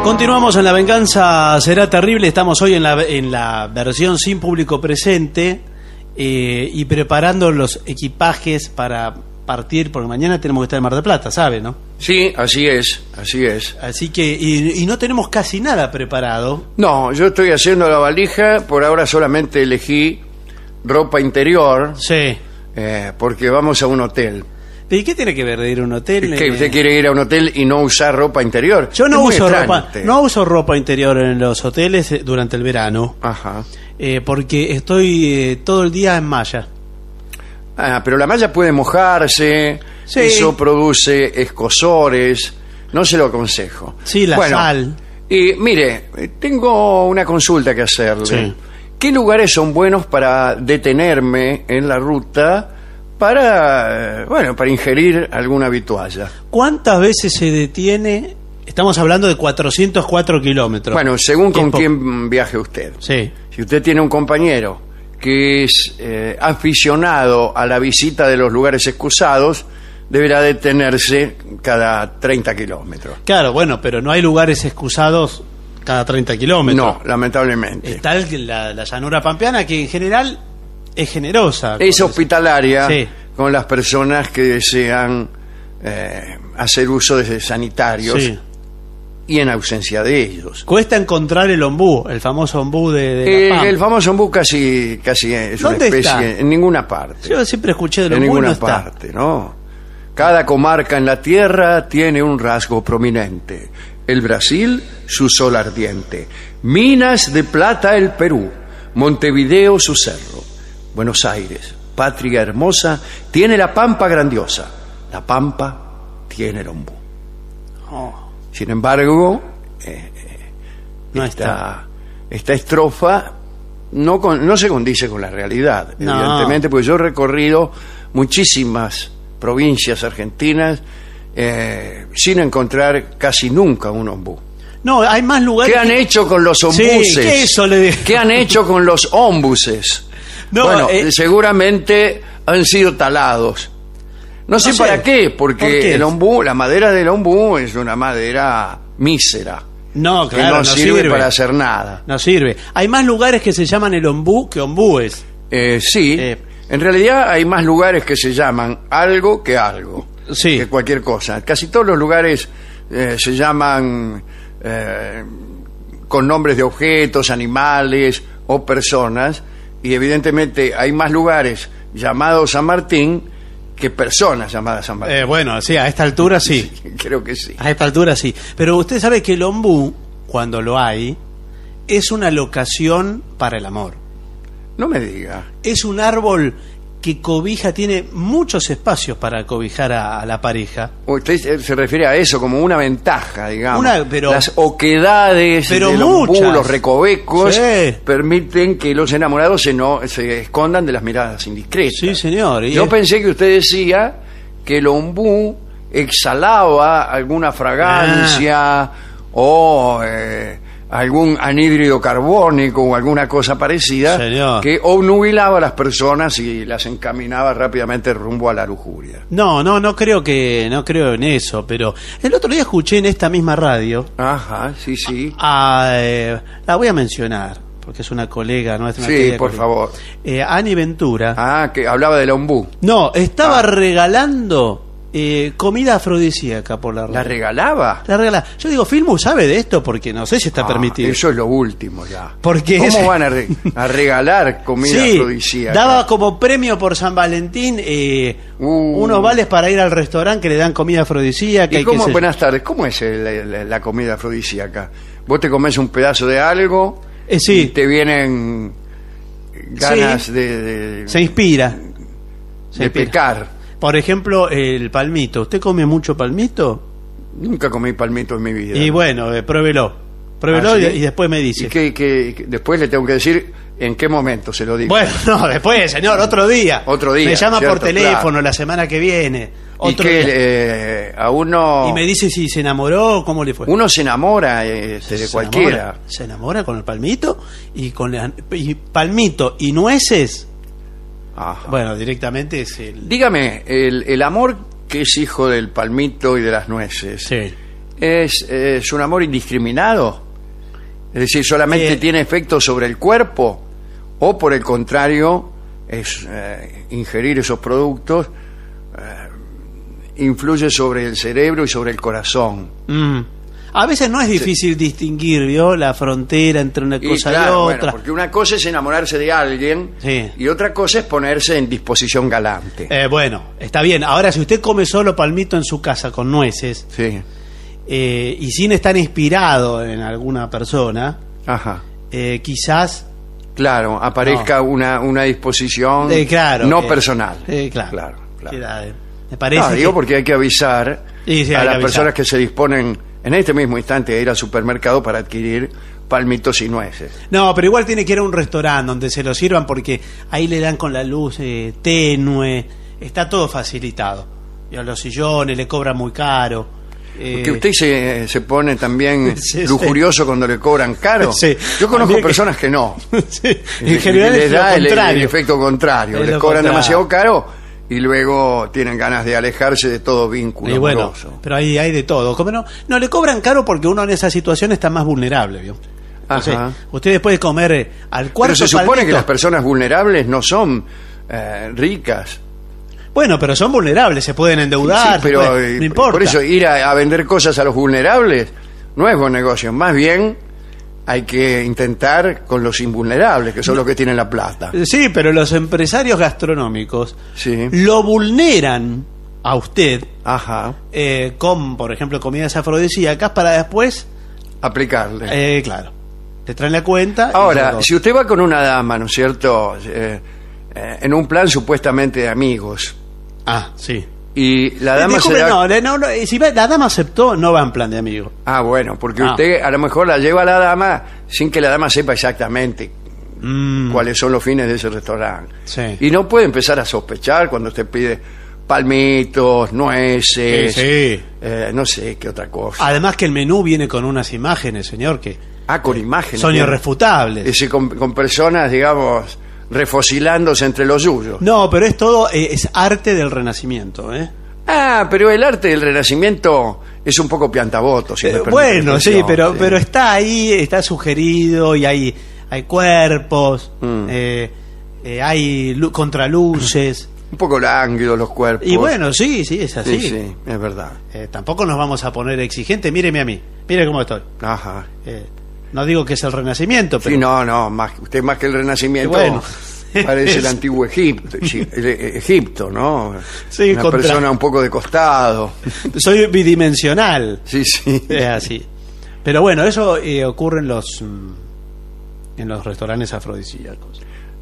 Continuamos en La Venganza Será Terrible. Estamos hoy en la versión sin público presente y preparando los equipajes para partir, porque mañana tenemos que estar en Mar del Plata, ¿sabe, no? Sí, así es, así es. Así que, y no tenemos casi nada preparado. No, yo estoy haciendo la valija, por ahora solamente elegí ropa interior, Sí. porque vamos a un hotel. ¿Y qué tiene que ver de ir a un hotel? ¿Qué, usted quiere ir a un hotel y no usar ropa interior? Yo no Es muy uso extraño ropa, usted. no uso ropa interior en los hoteles durante el verano, Ajá. porque estoy todo el día en malla. Ah, pero la malla puede mojarse, Sí. eso produce escozores, no se lo aconsejo. Sí, la sal. Y mire, tengo una consulta que hacerle. Sí. ¿Qué lugares son buenos para detenerme en la ruta para ingerir alguna vitualla? ¿Cuántas veces se detiene? Estamos hablando de 404 kilómetros. Bueno, según con Tiempo. quién viaje usted. Sí. Si usted tiene un compañero que es aficionado a la visita de los lugares excusados, deberá detenerse cada 30 kilómetros. Claro, bueno, pero no hay lugares excusados cada 30 kilómetros. No, lamentablemente. Está la llanura pampeana, que en general es generosa. Es hospitalaria Sí. con las personas que desean hacer uso de sanitarios Sí. y en ausencia de ellos. Cuesta encontrar el ombú, el famoso ombú de La Pampa. El famoso ombú casi es una ¿Dónde especie está? en ninguna parte. Yo siempre escuché del En ombú y ninguna no está. parte, ¿no? Cada comarca en la tierra tiene un rasgo prominente. El Brasil, su sol ardiente. Minas de Plata, el Perú. Montevideo, su cerro. Buenos Aires, patria hermosa, tiene la pampa grandiosa. La pampa tiene el ombú. Oh, Sin embargo, no esta estrofa no se condice con la realidad, No. evidentemente, porque yo he recorrido muchísimas provincias argentinas sin encontrar casi nunca un ombú. No, hay más lugares. ¿Qué han hecho con los Sí, ombuses? ¿qué eso le digo? ¿Qué han hecho con los ómbuses? No, bueno, seguramente han sido talados. No sé sé. para qué, porque ¿Por qué? el ombú, la madera del ombú es una madera mísera, No, que claro, no sirve para hacer nada. No sirve. Hay más lugares que se llaman el ombú que ombúes. Sí, en realidad hay más lugares que se llaman algo que algo, Sí. que cualquier cosa. Casi todos los lugares se llaman con nombres de objetos, animales o personas, y evidentemente hay más lugares llamados San Martín que personas llamadas San Martín. Bueno, sí, a esta altura sí. Creo que sí. A esta altura sí. Pero usted sabe que el ombú, cuando lo hay, es una locación para el amor. No me diga. Es un árbol que cobija, tiene muchos espacios para cobijar a la pareja. Usted se refiere a eso como una ventaja, digamos. Pero- las oquedades pero del ombú, muchas. los recovecos, Sí. permiten que los enamorados se escondan de las miradas indiscretas. Sí, señor. Y Yo pensé que usted decía que el ombú exhalaba alguna fragancia o algún anhídrido carbónico o alguna cosa parecida, Señor. que obnubilaba a las personas y las encaminaba rápidamente rumbo a la lujuria. no creo en eso, pero el otro día escuché en esta misma radio Ajá, sí. la voy a mencionar porque es una colega nuestra. Sí, por favor. Ani Ventura. Ah, que hablaba del ombú. No, estaba regalando comida afrodisíaca por la radio. ¿La regalaba? La regala. Yo digo, Filmu sabe de esto porque no sé si está permitido. Eso es lo último ya. Porque ¿Cómo es- van a regalar comida Sí, afrodisíaca? daba como premio por San Valentín unos vales para ir al restaurante que le dan comida afrodisíaca. ¿Y cómo, qué sé yo. buenas tardes, ¿cómo es la comida afrodisíaca? Vos te comes un pedazo de algo sí. y te vienen ganas Sí. de Se inspira. Se inspira. pecar. Por ejemplo, el palmito. ¿Usted come mucho palmito? Nunca comí palmito en mi vida. Y bueno, pruébelo. Pruébelo ¿Ah, sí? y después me dice. ¿Y que después le tengo que decir en qué momento se lo digo? Bueno, no, después, señor, otro día. Otro día, Me llama por cierto, teléfono claro. la semana que viene. Y Otro día. que a uno... Y me dice si se enamoró, cómo le fue. Uno se enamora de Se cualquiera. enamora, se enamora con el palmito y y palmito y nueces. Ajá. Bueno, directamente es el... Dígame, el amor que es hijo del palmito y de las nueces, Sí. ¿Es un amor indiscriminado? Es decir, ¿solamente tiene efecto sobre el cuerpo? ¿O por el contrario, es ingerir esos productos influye sobre el cerebro y sobre el corazón? A veces no es difícil distinguir, ¿vio? La frontera entre una cosa y claro, otra. bueno, porque una cosa es enamorarse de alguien, Sí. y otra cosa es ponerse en disposición galante. Bueno, está bien. Ahora, si usted come solo palmito en su casa con nueces Sí. y sin estar inspirado en alguna persona, Ajá. quizás... Claro, aparezca una disposición claro, no personal. Claro. Claro. Me parece Digo que... porque hay que avisar Sí, hay a que las avisar. personas que se disponen en este mismo instante a ir al supermercado para adquirir palmitos y nueces. No, pero igual tiene que ir a un restaurante donde se lo sirvan, porque ahí le dan con la luz tenue, está todo facilitado. Y a los sillones le cobran muy caro. Porque usted se pone también Sí, lujurioso cuando le cobran caro. Sí. Yo conozco A mí que- personas que no. Sí, en general les es lo da el contrario. efecto contrario. Es Les lo cobran contrario. demasiado caro y luego tienen ganas de alejarse de todo vínculo Y bueno, amoroso. pero ahí hay de todo. ¿Cómo no? No, le cobran caro porque uno en esa situación está más vulnerable, ¿vio? Entonces, Ajá. usted después de comer al cuarto Pero se supone palmito- que las personas vulnerables no son ricas. Bueno, pero son vulnerables, se pueden endeudar, Sí, pero no importa. por eso ir a vender cosas a los vulnerables no es buen negocio. Más bien hay que intentar con los invulnerables, que son los que tienen la plata. Sí, pero los empresarios gastronómicos Sí. lo vulneran a usted Ajá. con, por ejemplo, comidas afrodisíacas para después, Aplicarle. claro, te traen la cuenta. y Ahora, todo. si usted va con una dama, ¿no es cierto? En un plan supuestamente de amigos, Ah, sí. y la dama Disculpe, se da... no, si la dama aceptó, no va en plan de amigo. Ah, bueno, porque Ah. usted a lo mejor la lleva a la dama sin que la dama sepa exactamente cuáles son los fines de ese restaurante. Sí. Y no puede empezar a sospechar cuando usted pide palmitos, nueces, Sí. no sé qué otra cosa. Además que el menú viene con unas imágenes, señor, que Con imágenes. son bien. irrefutables. Con personas, digamos, refocilándose entre los suyos. No, pero es todo, es arte del Renacimiento, ¿eh? Pero el arte del Renacimiento es un poco piantaboto. Si me permite Bueno, la sí, expresión, pero está ahí, está sugerido y hay cuerpos, hay contraluces. Un poco lánguidos los cuerpos. Y bueno, sí, es así. Sí, sí, es verdad. Tampoco nos vamos a poner exigentes. Míreme a mí, mire cómo estoy. Ajá. No digo que es el Renacimiento, pero Sí, no, usted más que el Renacimiento Bueno. parece el antiguo Egipto, sí, Egipto, ¿no? Sí, una contra- persona un poco de costado. soy bidimensional. Sí, sí. Es así. Pero bueno, eso ocurre en los restaurantes afrodisíacos.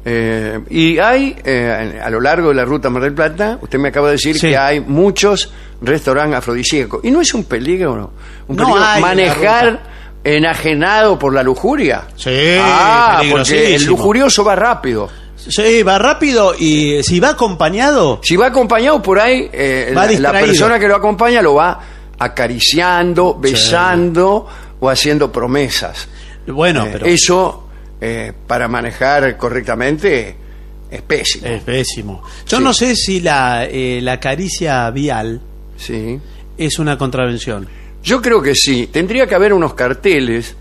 Y hay, a lo largo de la ruta Mar del Plata, usted me acaba de decir Sí. que hay muchos restaurantes afrodisíacos. ¿Y no es un peligro, no? Un No peligro hay en la manejar ruta. enajenado por la lujuria? Sí, porque el peligrosísimo. lujurioso va rápido. Sí, va rápido y si va acompañado, Si va acompañado por ahí, Va la distraído. persona que lo acompaña lo va acariciando, besando o haciendo promesas. bueno, pero Eso, para manejar correctamente, es pésimo. es pésimo. Yo Sí. no sé si la caricia vial Sí. es una contravención. Yo creo que sí. Tendría que haber unos carteles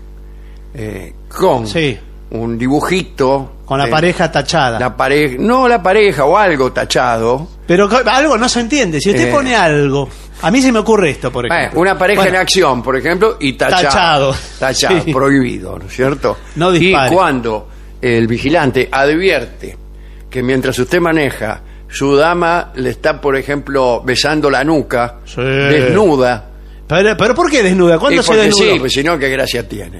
con Sí. un dibujito. Con la pareja tachada. La pareja o algo tachado. Pero algo no se entiende. Si usted pone algo, a mí se me ocurre esto, por ejemplo. Una pareja Bueno, en acción, por ejemplo, y tachado. Tachado. Sí. Prohibido, ¿no es cierto? No y dispare. cuando el vigilante advierte que mientras usted maneja, su dama le está, por ejemplo, besando la nuca, Sí. desnuda. Pero ¿por qué desnuda? Y ¿Cuándo se porque desnuda? sí, pues si no, qué gracia tiene.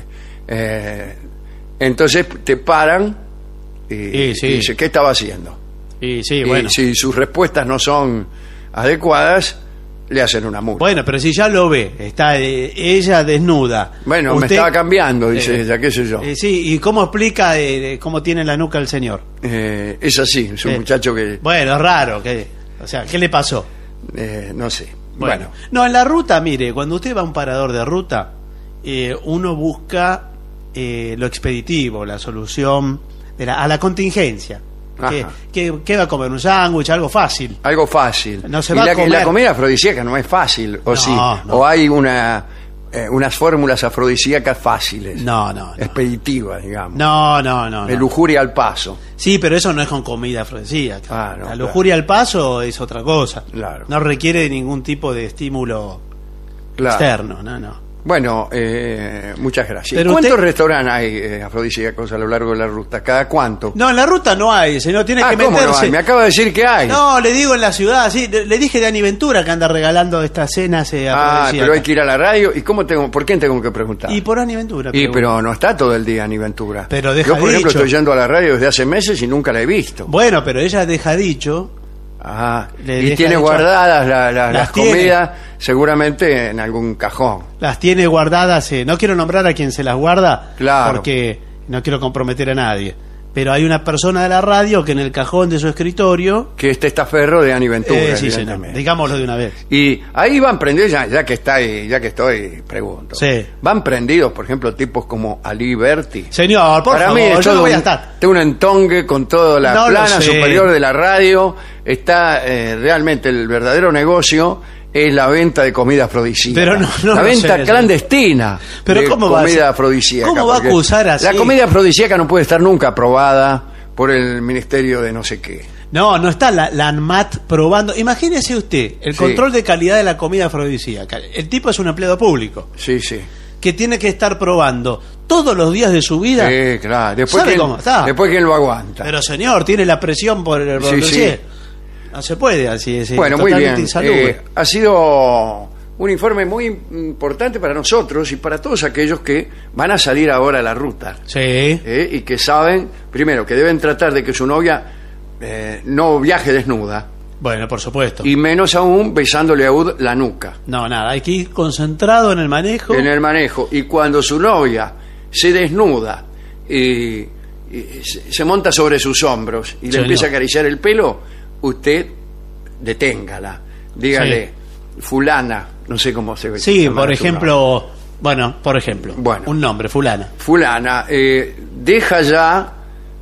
Entonces te paran y sí. dice, ¿qué estaba haciendo? Y sí, Y bueno. si sus respuestas no son adecuadas, le hacen una multa. Bueno, pero si ya lo ve, está ella desnuda. Bueno, me Usted- estaba cambiando, dice ella, qué sé yo. sí, ¿y cómo explica cómo tiene la nuca el señor? Es así, es un muchacho que, Bueno, es raro. O sea, ¿qué le pasó? no sé. Bueno, No, en la ruta, mire, cuando usted va a un parador de ruta, uno busca lo expeditivo, la solución a la contingencia. Ajá. ¿Qué va a comer? ¿Un sándwich? Algo fácil. algo fácil. No se Y va a la comer. comida afrodisíaca no es fácil, o No, sí. no. O hay una unas fórmulas afrodisíacas fáciles. No. Expeditivas, digamos. No. De lujuria al paso. Sí, pero eso no es con comida afrodisíaca. Ah, no, la lujuria al paso es otra cosa. Claro. No requiere ningún tipo de estímulo externo, no. Bueno, muchas gracias. Pero ¿Cuántos usted- restaurantes hay afrodisíacos a lo largo de la ruta? ¿Cada cuánto? No, en la ruta no hay, señor, tiene que ¿Cómo no meterse. hay? Me acaba de decir que hay. No, le digo en la ciudad, sí, le dije de Ani Ventura que anda regalando estas cenas afrodisíacas. Pero hay que ir a la radio. ¿Y por quién tengo que preguntar? Y por Ani Ventura. Pero no está todo el día ni Ventura. Pero deja Yo, por ejemplo, dicho. estoy yendo a la radio desde hace meses y nunca la he visto. Bueno, pero ella deja dicho. Y deja tiene dicho- guardadas las Las tiene. comidas seguramente en algún cajón. Las tiene guardadas, no quiero nombrar a quien se las guarda, Claro. porque no quiero comprometer a nadie. Pero hay una persona de la radio que en el cajón de su escritorio... Que este estaferro de Ani Ventura, sí, señor, evidentemente. digámoslo de una vez. Y ahí van prendidos, ya que estoy, pregunto. Sí. Van prendidos, por ejemplo, tipos como Ali Berti. Señor, por Para favor, mí es yo todo no voy a estar. un entongue con toda la No lo plana sé. superior de la radio. Está realmente el verdadero negocio es la venta de comida afrodisíaca. Pero no la lo venta sé, clandestina Pero de ¿cómo va a comida ser? afrodisíaca. ¿Cómo va a porque acusar así? La comida afrodisíaca no puede estar nunca aprobada por el Ministerio de no sé qué. No está la ANMAT probando. Imagínese usted, el Sí. control de calidad de la comida afrodisíaca. El tipo es un empleado público Sí, sí. que tiene que estar probando todos los días de su vida. Sí, claro. Después, ¿Sabe cómo está? después quién lo aguanta. Pero señor, tiene la presión por el Sí, sí. No se puede así, es Bueno, muy totalmente bien. insalubre. Ha sido un informe muy importante para nosotros y para todos aquellos que van a salir ahora a la ruta. Sí. Y que saben, primero, que deben tratar de que su novia no viaje desnuda Bueno, por supuesto. y menos aún besándole a Ud la nuca No, nada, hay que ir concentrado en el manejo. en el manejo. Y cuando su novia se desnuda y se monta sobre sus hombros y le Señor. empieza a acariciar el pelo, usted deténgala. Dígale, fulana, no sé cómo se ve. Sí, llamará por tu ejemplo, por ejemplo, Bueno. un nombre, fulana. fulana, deja ya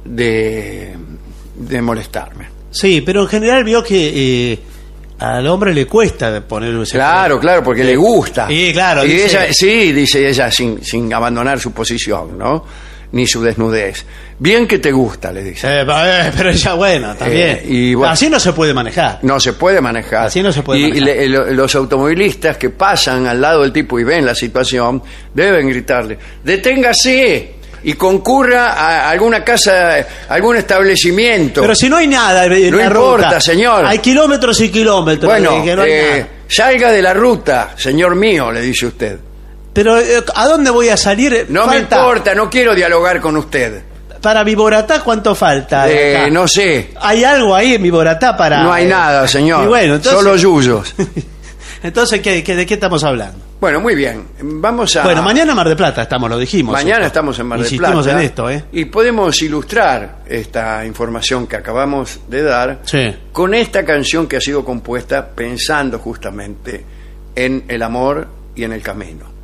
de molestarme. Sí, pero en general vio que al hombre le cuesta poner ese Claro, porque le gusta. Sí, claro, Y dice- ella, sí, dice ella, sin abandonar su posición, ¿no? Ni su desnudez. Bien que te gusta, le dice. Pero ella, bueno, también. y bueno. Así no se puede manejar. No se puede manejar. Así no se puede y manejar. los automovilistas que pasan al lado del tipo y ven la situación, deben gritarle, deténgase y concurra a alguna casa, algún establecimiento. Pero si no hay nada en No la importa, ruta. señor. Hay kilómetros y kilómetros. Bueno, que no hay nada. salga de la ruta, señor mío, le dice usted. Pero ¿a dónde voy a salir? No me Falta- importa, no quiero dialogar con usted. Para Viboratá, ¿cuánto falta? Acá? No sé, ¿Hay algo ahí en Viboratá para...? no hay nada, señor. Y bueno, entonces... Solo yuyos. Entonces, ¿de qué estamos hablando? Bueno, muy bien. Vamos a... Bueno, mañana Mar de Plata estamos, lo dijimos. Mañana esto. estamos en Mar del Plata. Insistimos en esto, ¿eh? Y podemos ilustrar esta información que acabamos de dar Sí. con esta canción que ha sido compuesta pensando justamente en el amor y en el camino.